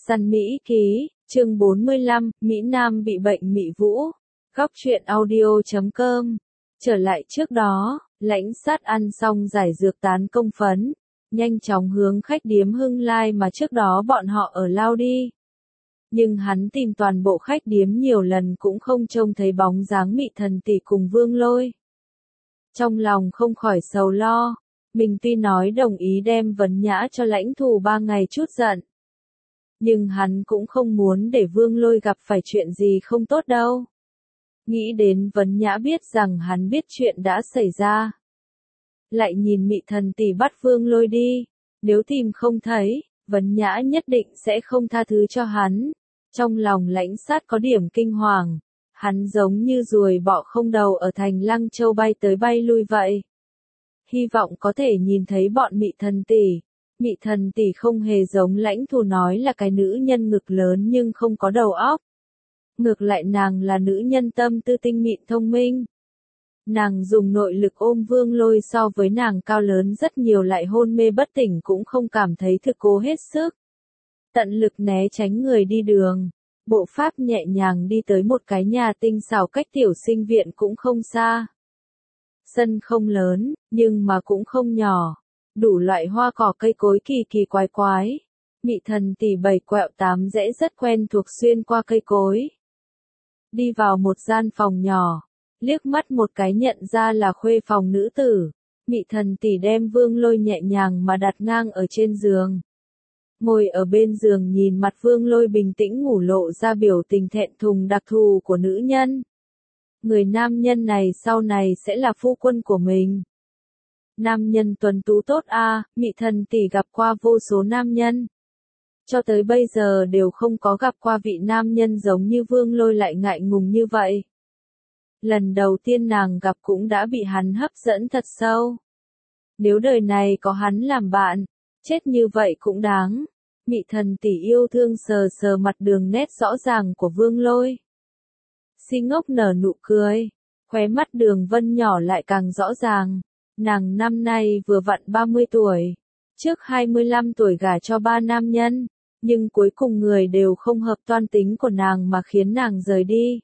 Săn Mỹ Ký, chương 45, Mỹ Nam bị bệnh Mị Vũ. Góc truyện audio.com. Trở lại trước đó, Lãnh Sát ăn xong giải dược tán công phấn, nhanh chóng hướng khách điếm Hưng Lai mà trước đó bọn họ ở lao đi. Nhưng hắn tìm toàn bộ khách điếm nhiều lần cũng không trông thấy bóng dáng Mị Thần tỷ cùng Vương Lôi. Trong lòng không khỏi sầu lo, mình tuy nói đồng ý đem Vấn Nhã cho Lãnh Thù 3 ngày chút giận. Nhưng hắn cũng không muốn để Vương Lôi gặp phải chuyện gì không tốt đâu. Nghĩ đến Vấn Nhã biết rằng hắn biết chuyện đã xảy ra. Lại nhìn Mị Thần tỷ bắt Vương Lôi đi, nếu tìm không thấy, Vấn Nhã nhất định sẽ không tha thứ cho hắn. Trong lòng Lãnh Sát có điểm kinh hoàng, hắn giống như ruồi bọ không đầu ở thành Lăng Châu bay tới bay lui vậy. Hy vọng có thể nhìn thấy bọn Mị Thần tỷ. Mị Thần tỷ không hề giống Lãnh Thù nói là cái nữ nhân ngực lớn nhưng không có đầu óc. Ngược lại nàng là nữ nhân tâm tư tinh mịn thông minh. Nàng dùng nội lực ôm Vương Lôi so với nàng cao lớn rất nhiều lại hôn mê bất tỉnh cũng không cảm thấy thực cố hết sức. Tận lực né tránh người đi đường. Bộ pháp nhẹ nhàng đi tới một cái nhà tinh xảo cách tiểu sinh viện cũng không xa. Sân không lớn, nhưng mà cũng không nhỏ. Đủ loại hoa cỏ cây cối kỳ kỳ quái quái. Mị Thần tỷ 7 quẹo 8 rẽ rất quen thuộc xuyên qua cây cối. Đi vào một gian phòng nhỏ, liếc mắt một cái nhận ra là khuê phòng nữ tử. Mị Thần tỷ đem Vương Lôi nhẹ nhàng mà đặt ngang ở trên giường. Ngồi ở bên giường nhìn mặt Vương Lôi bình tĩnh ngủ lộ ra biểu tình thẹn thùng đặc thù của nữ nhân. Người nam nhân này sau này sẽ là phu quân của mình. Nam nhân tuấn tú tốt a, Mị Thần tỷ gặp qua vô số nam nhân. Cho tới bây giờ đều không có gặp qua vị nam nhân giống như Vương Lôi lại ngại ngùng như vậy. Lần đầu tiên nàng gặp cũng đã bị hắn hấp dẫn thật sâu. Nếu đời này có hắn làm bạn, chết như vậy cũng đáng. Mị Thần tỷ yêu thương sờ sờ mặt đường nét rõ ràng của Vương Lôi. Si ngốc nở nụ cười, khóe mắt Đường Vân nhỏ lại càng rõ ràng. Nàng năm nay vừa vặn 30 tuổi, trước 25 tuổi gả cho 3 nam nhân, nhưng cuối cùng người đều không hợp toan tính của nàng mà khiến nàng rời đi.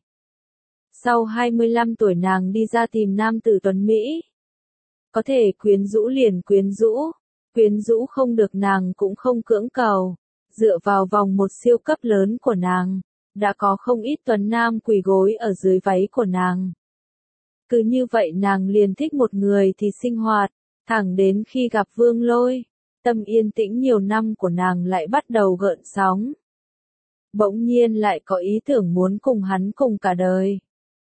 Sau 25 tuổi nàng đi ra tìm nam tử tuấn Mỹ. Có thể quyến rũ liền quyến rũ không được nàng cũng không cưỡng cầu. Dựa vào vòng một siêu cấp lớn của nàng, đã có không ít tuấn nam quỳ gối ở dưới váy của nàng. Cứ như vậy nàng liền thích một người thì sinh hoạt, thẳng đến khi gặp Vương Lôi, tâm yên tĩnh nhiều năm của nàng lại bắt đầu gợn sóng. Bỗng nhiên lại có ý tưởng muốn cùng hắn cùng cả đời.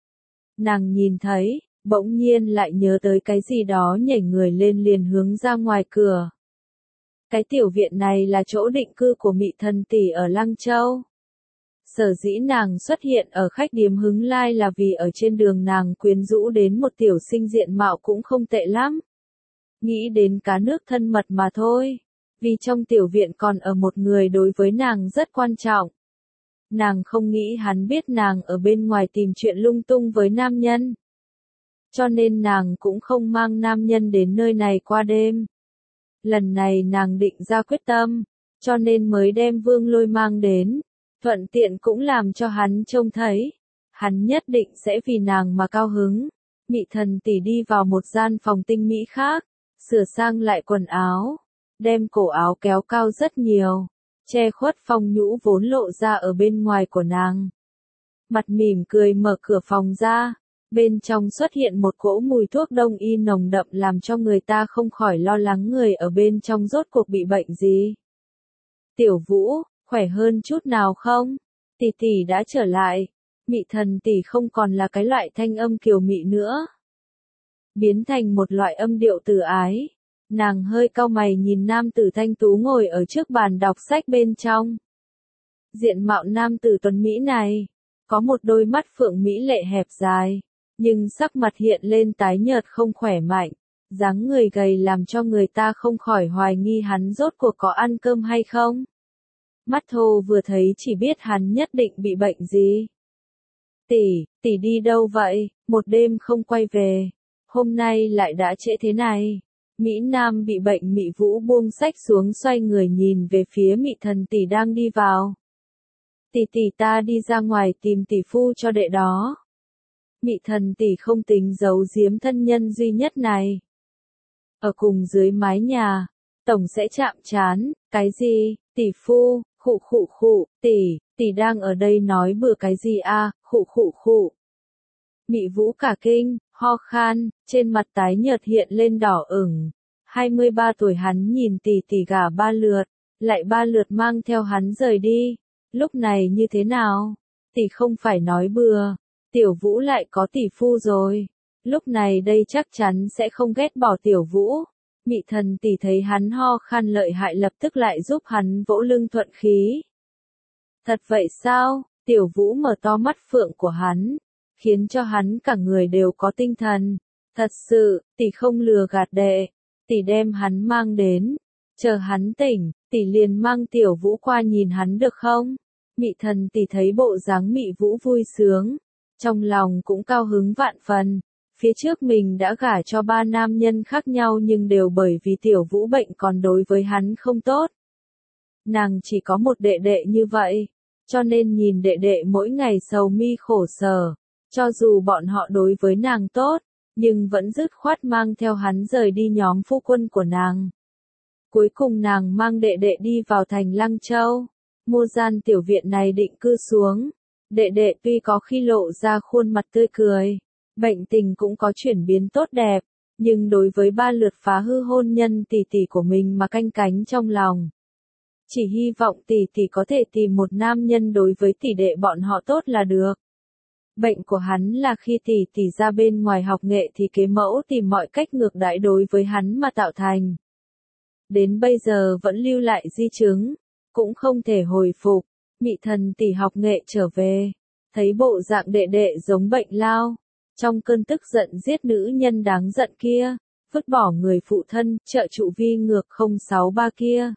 Nàng nhìn thấy, bỗng nhiên lại nhớ tới cái gì đó nhảy người lên liền hướng ra ngoài cửa. Cái tiểu viện này là chỗ định cư của Mị Thần tỷ ở Lăng Châu. Sở dĩ nàng xuất hiện ở khách điếm Hưng Lai là vì ở trên đường nàng quyến rũ đến một tiểu sinh diện mạo cũng không tệ lắm. Nghĩ đến cá nước thân mật mà thôi, vì trong tiểu viện còn ở một người đối với nàng rất quan trọng. Nàng không nghĩ hắn biết nàng ở bên ngoài tìm chuyện lung tung với nam nhân. Cho nên nàng cũng không mang nam nhân đến nơi này qua đêm. Lần này nàng định ra quyết tâm, cho nên mới đem Vương Lôi mang đến. Thuận tiện cũng làm cho hắn trông thấy. Hắn nhất định sẽ vì nàng mà cao hứng. Mị Thần tỷ đi vào một gian phòng tinh mỹ khác, sửa sang lại quần áo, đem cổ áo kéo cao rất nhiều, che khuất phong nhũ vốn lộ ra ở bên ngoài của nàng. Mặt mỉm cười mở cửa phòng ra, bên trong xuất hiện một cỗ mùi thuốc đông y nồng đậm làm cho người ta không khỏi lo lắng người ở bên trong rốt cuộc bị bệnh gì. Tiểu Vũ, khỏe hơn chút nào không? Tỷ tỷ đã trở lại. Mị Thần tỷ không còn là cái loại thanh âm kiều mị nữa, biến thành một loại âm điệu từ ái. Nàng hơi cau mày nhìn nam tử thanh tú ngồi ở trước bàn đọc sách bên trong. Diện mạo nam tử tuấn Mỹ này, có một đôi mắt phượng mỹ lệ hẹp dài, nhưng sắc mặt hiện lên tái nhợt không khỏe mạnh, dáng người gầy làm cho người ta không khỏi hoài nghi hắn rốt cuộc có ăn cơm hay không. Mắt thô vừa thấy chỉ biết hắn nhất định bị bệnh gì. Tỷ đi đâu vậy, một đêm không quay về, hôm nay lại đã trễ thế này. Mỹ Nam bị bệnh Mị Vũ buông sách xuống xoay người nhìn về phía Mị Thần tỷ đang đi vào. tỷ ta đi ra ngoài tìm tỷ phu cho đệ đó. Mị Thần tỷ không tính giấu giếm thân nhân duy nhất này. Ở cùng dưới mái nhà, tổng sẽ chạm trán, cái gì, tỷ phu, khụ, tỷ đang ở đây nói bừa cái gì a, khụ. Mị Vũ cả kinh, ho khan, trên mặt tái nhợt hiện lên đỏ ửng. 23 tuổi hắn nhìn tỷ gả 3 lượt, lại 3 lượt mang theo hắn rời đi. Lúc này như thế nào? Tỷ không phải nói bừa, Tiểu Vũ lại có tỷ phu rồi. Lúc này đây chắc chắn sẽ không ghét bỏ Tiểu Vũ. Mị Thần tỷ thấy hắn ho khan lợi hại lập tức lại giúp hắn vỗ lưng thuận khí. Thật vậy sao? Tiểu Vũ mở to mắt phượng của hắn, khiến cho hắn cả người đều có tinh thần. Thật sự, tỷ không lừa gạt đệ, tỷ đem hắn mang đến, chờ hắn tỉnh, tỷ liền mang Tiểu Vũ qua nhìn hắn được không? Mị Thần tỷ thấy bộ dáng Mị Vũ vui sướng, trong lòng cũng cao hứng vạn phần. Phía trước mình đã gả cho 3 nam nhân khác nhau nhưng đều bởi vì Tiểu Vũ bệnh còn đối với hắn không tốt. Nàng chỉ có một đệ đệ như vậy, cho nên nhìn đệ đệ mỗi ngày sầu mi khổ sở, cho dù bọn họ đối với nàng tốt, nhưng vẫn dứt khoát mang theo hắn rời đi nhóm phu quân của nàng. Cuối cùng nàng mang đệ đệ đi vào thành Lăng Châu, mua gian tiểu viện này định cư xuống. Đệ đệ tuy có khi lộ ra khuôn mặt tươi cười, bệnh tình cũng có chuyển biến tốt đẹp, nhưng đối với 3 lượt phá hư hôn nhân tỷ của mình mà canh cánh trong lòng. Chỉ hy vọng tỷ có thể tìm một nam nhân đối với tỷ đệ bọn họ tốt là được. Bệnh của hắn là khi tỷ ra bên ngoài học nghệ thì kế mẫu tìm mọi cách ngược đãi đối với hắn mà tạo thành. Đến bây giờ vẫn lưu lại di chứng, cũng không thể hồi phục. Mị Thần tỷ học nghệ trở về, thấy bộ dạng đệ đệ giống bệnh lao, trong cơn tức giận giết nữ nhân đáng giận kia, vứt bỏ người phụ thân, trợ trụ vi ngược 063 kia.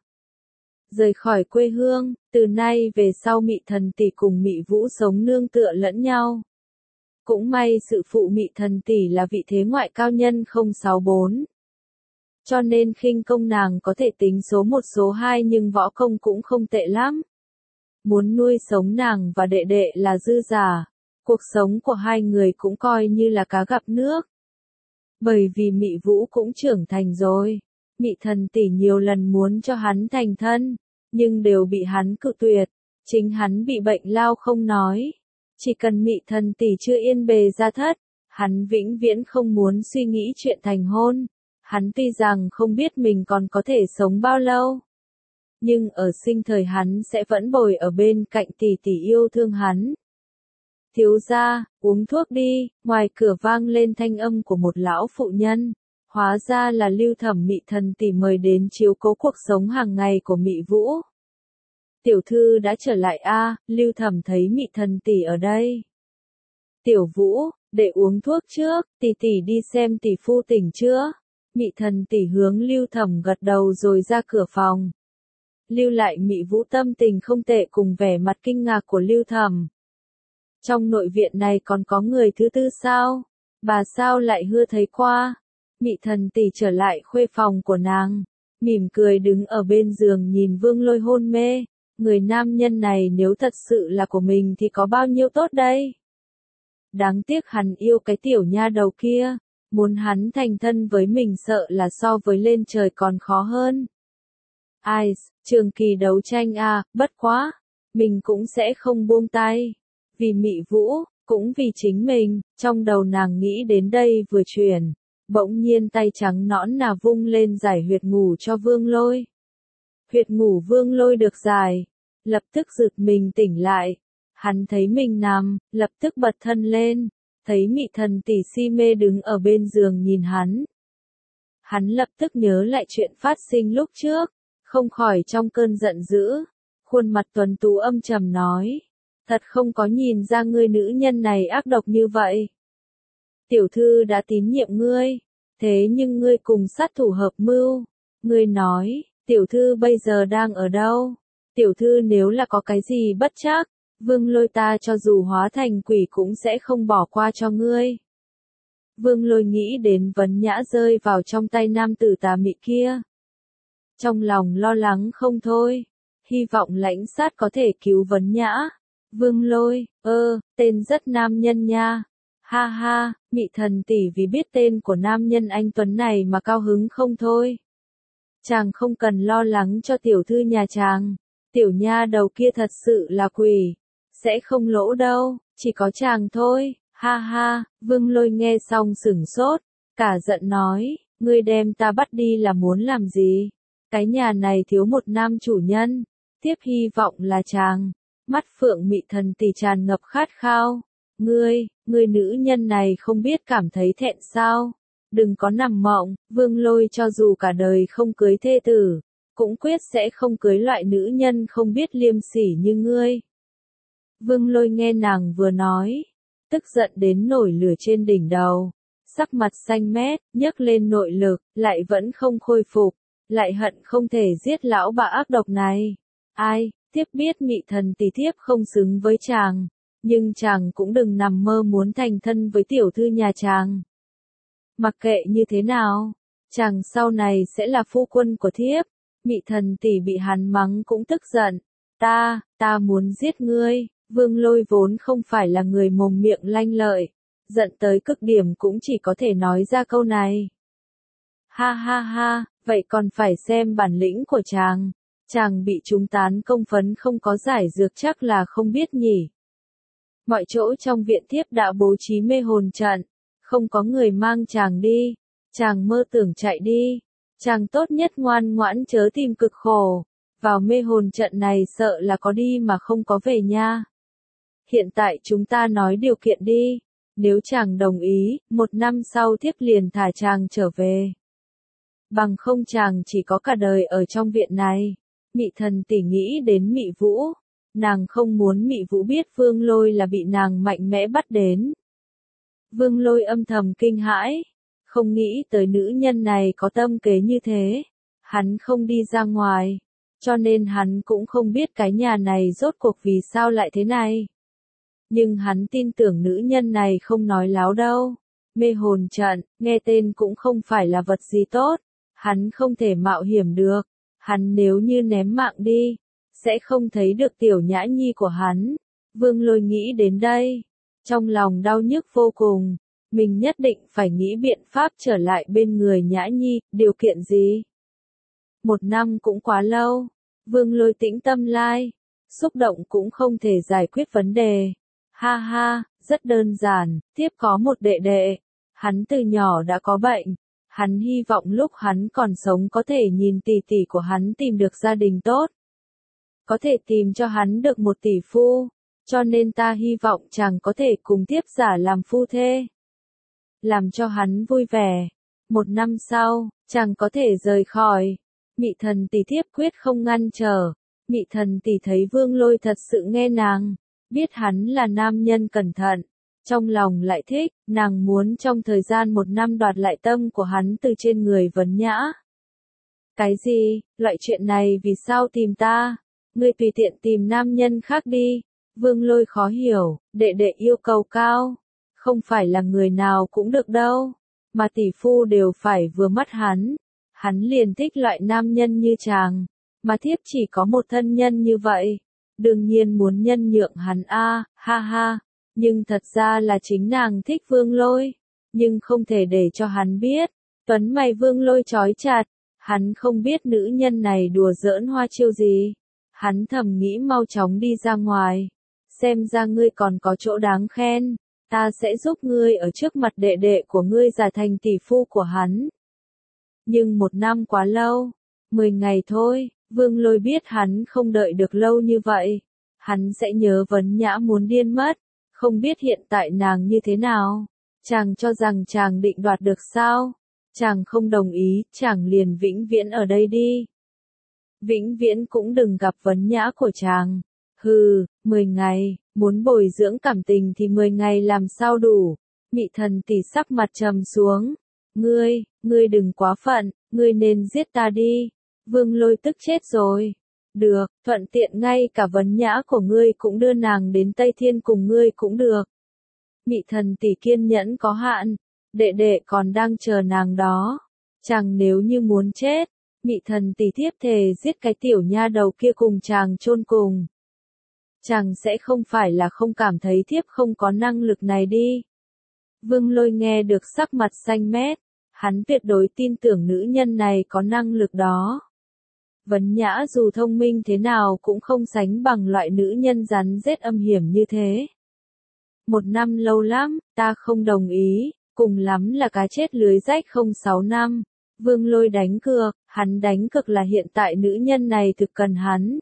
Rời khỏi quê hương, từ nay về sau Mị Thần tỷ cùng Mị Vũ sống nương tựa lẫn nhau. Cũng may sự phụ Mị Thần tỷ là vị thế ngoại cao nhân 064. Cho nên khinh công nàng có thể tính số 1 số 2 nhưng võ công cũng không tệ lắm. Muốn nuôi sống nàng và đệ đệ là dư giả, cuộc sống của hai người cũng coi như là cá gặp nước. Bởi vì Mị Vũ cũng trưởng thành rồi, Mị Thần tỷ nhiều lần muốn cho hắn thành thân, nhưng đều bị hắn cự tuyệt, chính hắn bị bệnh lao không nói. Chỉ cần Mị Thần tỷ chưa yên bề gia thất, hắn vĩnh viễn không muốn suy nghĩ chuyện thành hôn. Hắn tuy rằng không biết mình còn có thể sống bao lâu, nhưng ở sinh thời hắn sẽ vẫn bồi ở bên cạnh tỷ yêu thương hắn. Thiếu gia, uống thuốc đi, ngoài cửa vang lên thanh âm của một lão phụ nhân, hóa ra là Lưu Thẩm Mị Thần tỷ mời đến chiếu cố cuộc sống hàng ngày của Mị Vũ. Tiểu thư đã trở lại a, Lưu Thẩm thấy Mị Thần tỷ ở đây. Tiểu Vũ, để uống thuốc trước, tỷ đi xem tỷ phu tỉnh chưa? Mị Thần tỷ hướng Lưu Thẩm gật đầu rồi ra cửa phòng. Lưu lại Mị Vũ tâm tình không tệ cùng vẻ mặt kinh ngạc của Lưu Thẩm. Trong nội viện này còn có người thứ tư sao? Bà sao lại hưa thấy qua? Mị Thần tỷ trở lại khuê phòng của nàng, mỉm cười đứng ở bên giường nhìn Vương Lôi hôn mê. Người nam nhân này nếu thật sự là của mình thì có bao nhiêu tốt đây? Đáng tiếc hắn yêu cái tiểu nha đầu kia, muốn hắn thành thân với mình sợ là so với lên trời còn khó hơn. Ai, trường kỳ đấu tranh bất quá, mình cũng sẽ không buông tay. Vì Mị Vũ, cũng vì chính mình, trong đầu nàng nghĩ đến đây vừa chuyển, bỗng nhiên tay trắng nõn nà vung lên giải huyệt ngủ cho Vương Lôi. Huyệt ngủ Vương Lôi được giải, lập tức giật mình tỉnh lại. Hắn thấy mình nằm, lập tức bật thân lên, thấy Mị Thần tỷ si mê đứng ở bên giường nhìn hắn. Hắn lập tức nhớ lại chuyện phát sinh lúc trước, không khỏi trong cơn giận dữ, khuôn mặt tuấn tú âm trầm nói, thật không có nhìn ra ngươi nữ nhân này ác độc như vậy. Tiểu thư đã tín nhiệm ngươi, thế nhưng ngươi cùng sát thủ hợp mưu, ngươi nói, tiểu thư bây giờ đang ở đâu? Tiểu thư nếu là có cái gì bất trắc, Vương Lôi ta cho dù hóa thành quỷ cũng sẽ không bỏ qua cho ngươi. Vương Lôi nghĩ đến Vấn Nhã rơi vào trong tay nam tử tà mị kia. Trong lòng lo lắng không thôi, hy vọng Lãnh Sát có thể cứu Vấn Nhã, Vương Lôi, tên rất nam nhân nha. Ha ha, Mị Thần tỷ vì biết tên của nam nhân anh Tuấn này mà cao hứng không thôi. Chàng không cần lo lắng cho tiểu thư nhà chàng. Tiểu nha đầu kia thật sự là quỷ. Sẽ không lỗ đâu, chỉ có chàng thôi. Ha ha, Vương Lôi nghe xong sửng sốt. Cả giận nói, ngươi đem ta bắt đi là muốn làm gì? Cái nhà này thiếu một nam chủ nhân. Tiếp hy vọng là chàng. Mắt Phượng Mị Thần tỷ tràn ngập khát khao. Ngươi nữ nhân này không biết cảm thấy thẹn sao? Đừng có nằm mộng, Vương Lôi cho dù cả đời không cưới thê tử, cũng quyết sẽ không cưới loại nữ nhân không biết liêm sỉ như ngươi. Vương Lôi nghe nàng vừa nói, tức giận đến nổi lửa trên đỉnh đầu, sắc mặt xanh mét, nhấc lên nội lực, lại vẫn không khôi phục, lại hận không thể giết lão bà ác độc này. Ai, Thiếp biết Mị Thần tỷ thiếp không xứng với chàng, nhưng chàng cũng đừng nằm mơ muốn thành thân với tiểu thư nhà chàng. Mặc kệ như thế nào, chàng sau này sẽ là phu quân của thiếp. Mị Thần tỷ bị hắn mắng cũng tức giận. Ta muốn giết ngươi. Vương Lôi vốn không phải là người mồm miệng lanh lợi, giận tới cực điểm cũng chỉ có thể nói ra câu này. Ha ha ha, vậy còn phải xem bản lĩnh của chàng. Chàng bị chúng tán công phấn không có giải dược chắc là không biết nhỉ. Mọi chỗ trong viện thiếp đã bố trí mê hồn trận, không có người mang chàng đi. Chàng mơ tưởng chạy đi. Chàng tốt nhất ngoan ngoãn chớ tìm cực khổ. Vào mê hồn trận này sợ là có đi mà không có về nha. Hiện tại chúng ta nói điều kiện đi. Nếu chàng đồng ý, 1 năm sau thiếp liền thả chàng trở về. Bằng không chàng chỉ có cả đời ở trong viện này. Mị Thần tỷ nghĩ đến Mị Vũ. Nàng không muốn Mị Vũ biết Vương Lôi là bị nàng mạnh mẽ bắt đến. Vương Lôi âm thầm kinh hãi. Không nghĩ tới nữ nhân này có tâm kế như thế. Hắn không đi ra ngoài. Cho nên hắn cũng không biết cái nhà này rốt cuộc vì sao lại thế này. Nhưng hắn tin tưởng nữ nhân này không nói láo đâu. Mê hồn trận, nghe tên cũng không phải là vật gì tốt. Hắn không thể mạo hiểm được. Hắn nếu như ném mạng đi, sẽ không thấy được tiểu nhã nhi của hắn. Vương Lôi nghĩ đến đây. Trong lòng đau nhức vô cùng. Mình nhất định phải nghĩ biện pháp trở lại bên người nhã nhi. Điều kiện gì? 1 năm cũng quá lâu. Vương Lôi tĩnh tâm lai. Xúc động cũng không thể giải quyết vấn đề. Ha ha, rất đơn giản. Thiếp có một đệ đệ. Hắn từ nhỏ đã có bệnh. Hắn hy vọng lúc hắn còn sống có thể nhìn tỷ tỷ của hắn tìm được gia đình tốt. Có thể tìm cho hắn được một tỷ phu. Cho nên ta hy vọng chàng có thể cùng thiếp giả làm phu thê. Làm cho hắn vui vẻ. 1 năm sau, chàng có thể rời khỏi. Mị Thần tỷ thiếp quyết không ngăn trở. Mị Thần tỷ thấy Vương Lôi thật sự nghe nàng. Biết hắn là nam nhân cẩn thận. Trong lòng lại thích, nàng muốn trong thời gian 1 năm đoạt lại tâm của hắn từ trên người Vấn Nhã. Cái gì, loại chuyện này vì sao tìm ta? Ngươi tùy tiện tìm nam nhân khác đi. Vương Lôi khó hiểu, đệ đệ yêu cầu cao. Không phải là người nào cũng được đâu. Mà tỷ phu đều phải vừa mắt hắn. Hắn liền thích loại nam nhân như chàng. Mà thiếp chỉ có một thân nhân như vậy. Đương nhiên muốn nhân nhượng hắn ha ha. Nhưng thật ra là chính nàng thích Vương Lôi. Nhưng không thể để cho hắn biết. Tuấn mày Vương Lôi trói chặt. Hắn không biết nữ nhân này đùa giỡn hoa chiêu gì. Hắn thầm nghĩ mau chóng đi ra ngoài. Xem ra ngươi còn có chỗ đáng khen. Ta sẽ giúp ngươi ở trước mặt đệ đệ của ngươi giả thành tỷ phu của hắn. Nhưng 1 năm quá lâu. 10 ngày thôi. Vương Lôi biết hắn không đợi được lâu như vậy. Hắn sẽ nhớ Vấn Nhã muốn điên mất. Không biết hiện tại nàng như thế nào. Chàng cho rằng chàng định đoạt được sao? Chàng không đồng ý, chàng liền vĩnh viễn ở đây đi. Vĩnh viễn cũng đừng gặp Vấn Nhã của chàng. Hừ, 10 ngày, muốn bồi dưỡng cảm tình thì 10 ngày làm sao đủ. Mị Thần tỷ sắc mặt trầm xuống. Ngươi đừng quá phận, ngươi nên giết ta đi. Vương Lôi tức chết rồi. Được, thuận tiện ngay cả Vấn Nhã của ngươi cũng đưa nàng đến Tây Thiên cùng ngươi cũng được. Mị Thần tỷ kiên nhẫn có hạn, đệ đệ còn đang chờ nàng đó. Chàng nếu như muốn chết, Mị Thần tỷ thiếp thề giết cái tiểu nha đầu kia cùng chàng chôn cùng. Chàng sẽ không phải là không cảm thấy thiếp không có năng lực này đi. Vương Lôi nghe được sắc mặt xanh mét, hắn tuyệt đối tin tưởng nữ nhân này có năng lực đó. Vấn Nhã dù thông minh thế nào cũng không sánh bằng loại nữ nhân rắn rết âm hiểm như thế. 1 năm lâu lắm, ta không đồng ý, cùng lắm là cá chết lưới rách không 6 năm. Vương Lôi đánh cược, hắn đánh cược là hiện tại nữ nhân này thực cần hắn.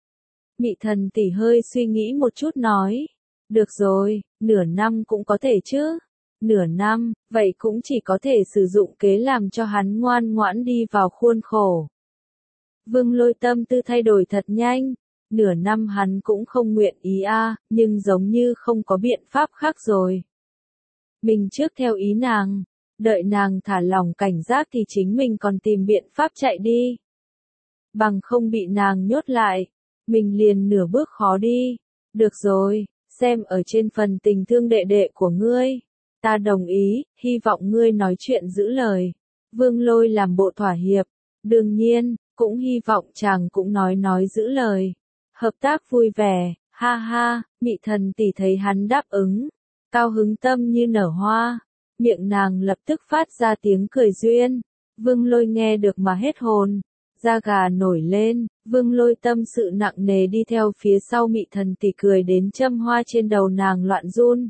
Mị Thần tỷ hơi suy nghĩ một chút nói, được rồi, nửa năm cũng có thể chứ. Nửa năm, vậy cũng chỉ có thể sử dụng kế làm cho hắn ngoan ngoãn đi vào khuôn khổ. Vương Lôi tâm tư thay đổi thật nhanh, nửa năm hắn cũng không nguyện ý nhưng giống như không có biện pháp khác rồi. Mình trước theo ý nàng, đợi nàng thả lỏng cảnh giác thì chính mình còn tìm biện pháp chạy đi. Bằng không bị nàng nhốt lại, mình liền nửa bước khó đi. Được rồi, xem ở trên phần tình thương đệ đệ của ngươi. Ta đồng ý, hy vọng ngươi nói chuyện giữ lời. Vương Lôi làm bộ thỏa hiệp. Đương nhiên, cũng hy vọng chàng cũng nói giữ lời. Hợp tác vui vẻ, ha ha, Mị Thần tỷ thấy hắn đáp ứng. Cao hứng tâm như nở hoa. Miệng nàng lập tức phát ra tiếng cười duyên. Vương Lôi nghe được mà hết hồn. Da gà nổi lên, Vương Lôi tâm sự nặng nề đi theo phía sau Mị Thần tỷ cười đến châm hoa trên đầu nàng loạn run.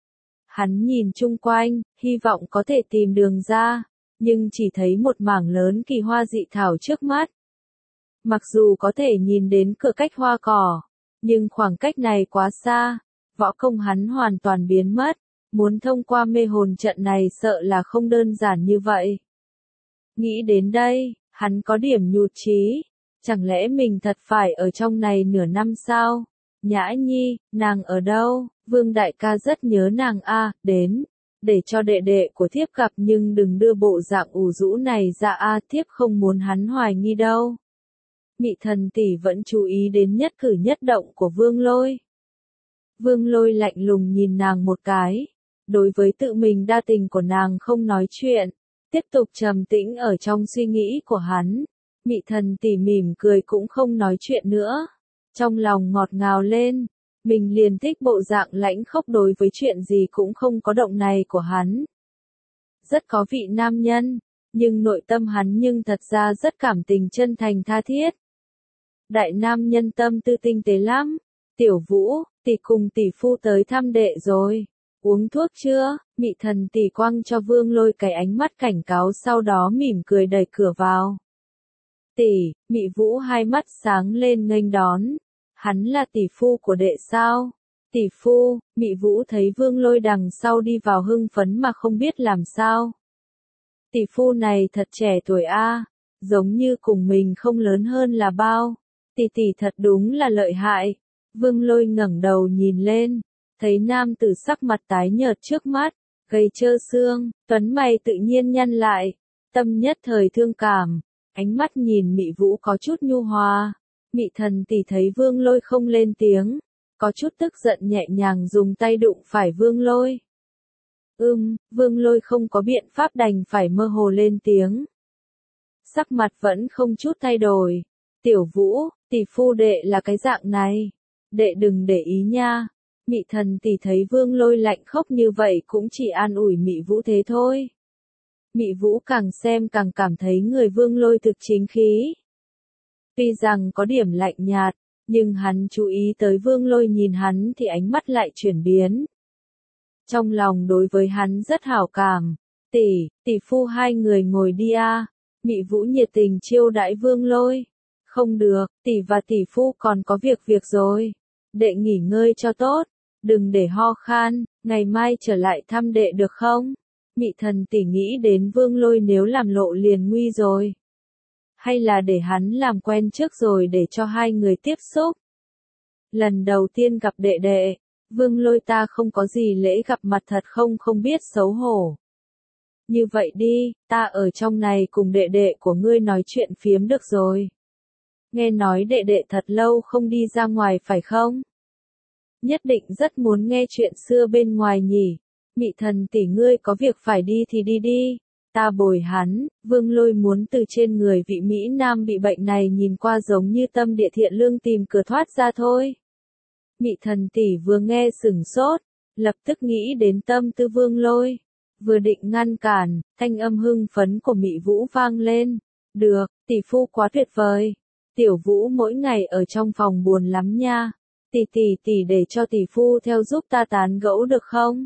Hắn nhìn chung quanh, hy vọng có thể tìm đường ra, nhưng chỉ thấy một mảng lớn kỳ hoa dị thảo trước mắt. Mặc dù có thể nhìn đến cửa cách hoa cỏ, nhưng khoảng cách này quá xa, võ công hắn hoàn toàn biến mất, muốn thông qua mê hồn trận này sợ là không đơn giản như vậy. Nghĩ đến đây, hắn có điểm nhụt chí, chẳng lẽ mình thật phải ở trong này nửa năm sao? Nhã Nhi, nàng ở đâu? Vương đại ca rất nhớ nàng đến, để cho đệ đệ của thiếp gặp nhưng đừng đưa bộ dạng ủ rũ này ra thiếp không muốn hắn hoài nghi đâu. Mị Thần tỷ vẫn chú ý đến nhất cử nhất động của Vương Lôi. Vương Lôi lạnh lùng nhìn nàng một cái, đối với tự mình đa tình của nàng không nói chuyện, tiếp tục trầm tĩnh ở trong suy nghĩ của hắn. Mị Thần tỷ mỉm cười cũng không nói chuyện nữa, trong lòng ngọt ngào lên. Mình liền thích bộ dạng lãnh khốc đối với chuyện gì cũng không có động này của hắn. Rất có vị nam nhân, nhưng nội tâm hắn nhưng thật ra rất cảm tình chân thành tha thiết. Đại nam nhân tâm tư tinh tế lắm. Tiểu Vũ, tỷ cùng tỷ phu tới thăm đệ rồi. Uống thuốc chưa? Mị Thần tỷ quăng cho Vương Lôi cái ánh mắt cảnh cáo sau đó mỉm cười đẩy cửa vào. Tỷ, Mị Vũ hai mắt sáng lên nghênh đón. Hắn là tỷ phu của đệ sao? Tỷ phu, Mị Vũ thấy Vương Lôi đằng sau đi vào hưng phấn mà không biết làm sao. Tỷ phu này thật trẻ tuổi giống như cùng mình không lớn hơn là bao. Tỷ tỷ thật đúng là lợi hại. Vương Lôi ngẩng đầu nhìn lên, thấy nam tử sắc mặt tái nhợt trước mắt, gầy trơ xương, tuấn mày tự nhiên nhăn lại, tâm nhất thời thương cảm, ánh mắt nhìn Mị Vũ có chút nhu hòa. Mị Thần tỷ thấy Vương Lôi không lên tiếng, có chút tức giận nhẹ nhàng dùng tay đụng phải Vương Lôi. Vương Lôi không có biện pháp đành phải mơ hồ lên tiếng. Sắc mặt vẫn không chút thay đổi. Tiểu Vũ, tỷ phu đệ là cái dạng này. Đệ đừng để ý nha. Mị Thần tỷ thấy Vương Lôi lạnh khốc như vậy cũng chỉ an ủi Mị Vũ thế thôi. Mị Vũ càng xem càng cảm thấy người Vương Lôi thực chính khí. Tuy rằng có điểm lạnh nhạt, nhưng hắn chú ý tới Vương Lôi nhìn hắn thì ánh mắt lại chuyển biến. Trong lòng đối với hắn rất hảo cảm. Tỷ phu hai người ngồi đi Mị Vũ nhiệt tình chiêu đãi Vương Lôi. Không được, tỷ và tỷ phu còn có việc rồi. Đệ nghỉ ngơi cho tốt, đừng để ho khan, ngày mai trở lại thăm đệ được không? Mị Thần tỷ nghĩ đến Vương Lôi nếu làm lộ liền nguy rồi. Hay là để hắn làm quen trước rồi để cho hai người tiếp xúc. Lần đầu tiên gặp đệ đệ, Vương Lôi ta không có gì lễ gặp mặt thật không biết xấu hổ. Như vậy đi, ta ở trong này cùng đệ đệ của ngươi nói chuyện phiếm được rồi. Nghe nói đệ đệ thật lâu không đi ra ngoài phải không? Nhất định rất muốn nghe chuyện xưa bên ngoài nhỉ. Mị Thần tỷ ngươi có việc phải đi thì đi đi. Ta bồi hắn. Vương Lôi muốn từ trên người vị Mỹ Nam bị bệnh này nhìn qua giống như tâm địa thiện lương tìm cửa thoát ra thôi. Mị Thần tỷ vừa nghe sửng sốt, lập tức nghĩ đến tâm tư Vương Lôi, vừa định ngăn cản, thanh âm hưng phấn của Mị Vũ vang lên, "Được, tỷ phu quá tuyệt vời. Tiểu Vũ mỗi ngày ở trong phòng buồn lắm nha. Tỷ để cho tỷ phu theo giúp ta tán gẫu được không?"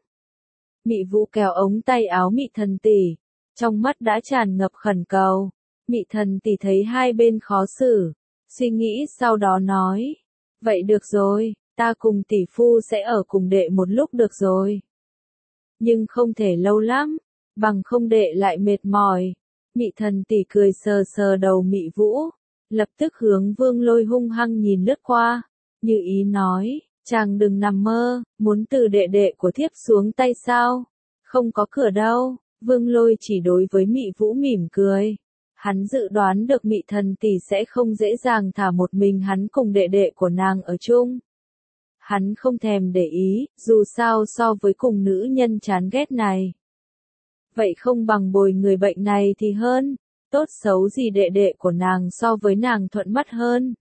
Mị Vũ kéo ống tay áo Mị Thần tỷ, trong mắt đã tràn ngập khẩn cầu. Mị Thần tỷ thấy hai bên khó xử, suy nghĩ sau đó nói, "Vậy được rồi, ta cùng tỷ phu sẽ ở cùng đệ một lúc được rồi. Nhưng không thể lâu lắm, bằng không đệ lại mệt mỏi." Mị Thần tỷ cười sờ sờ đầu Mị Vũ, lập tức hướng Vương Lôi hung hăng nhìn lướt qua, như ý nói, "Chàng đừng nằm mơ, muốn từ đệ đệ của thiếp xuống tay sao? Không có cửa đâu." Vương Lôi chỉ đối với Mị Vũ mỉm cười. Hắn dự đoán được Mị Thần tỷ sẽ không dễ dàng thả một mình hắn cùng đệ đệ của nàng ở chung. Hắn không thèm để ý, dù sao so với cùng nữ nhân chán ghét này. Vậy không bằng bồi người bệnh này thì hơn, tốt xấu gì đệ đệ của nàng so với nàng thuận mắt hơn.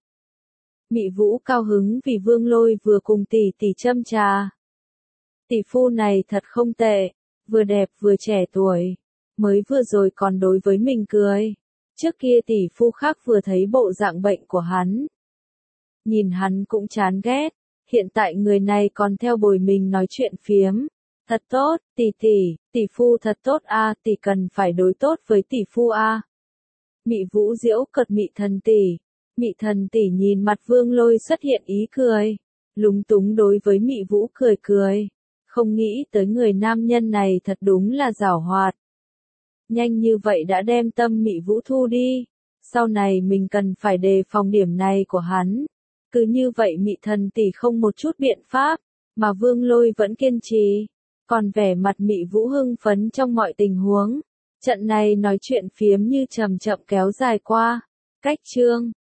Mị Vũ cao hứng vì Vương Lôi vừa cùng tỷ tỷ châm trà. Tỷ phu này thật không tệ, vừa đẹp vừa trẻ tuổi, mới vừa rồi còn đối với mình cười. Trước kia tỷ phu khác vừa thấy bộ dạng bệnh của hắn. Nhìn hắn cũng chán ghét, hiện tại người này còn theo bồi mình nói chuyện phiếm. Thật tốt, tỷ phu thật tốt a, tỷ cần phải đối tốt với tỷ phu a. Mị Vũ giễu cợt Mị Thần tỷ. Mị Thần tỷ nhìn mặt Vương Lôi xuất hiện ý cười, lúng túng đối với Mị Vũ cười cười, không nghĩ tới người nam nhân này thật đúng là giảo hoạt. Nhanh như vậy đã đem tâm Mị Vũ thu đi, sau này mình cần phải đề phòng điểm này của hắn. Cứ như vậy Mị Thần tỷ không một chút biện pháp, mà Vương Lôi vẫn kiên trì, còn vẻ mặt Mị Vũ hưng phấn trong mọi tình huống. Trận này nói chuyện phiếm như chậm chậm kéo dài qua. Cách chương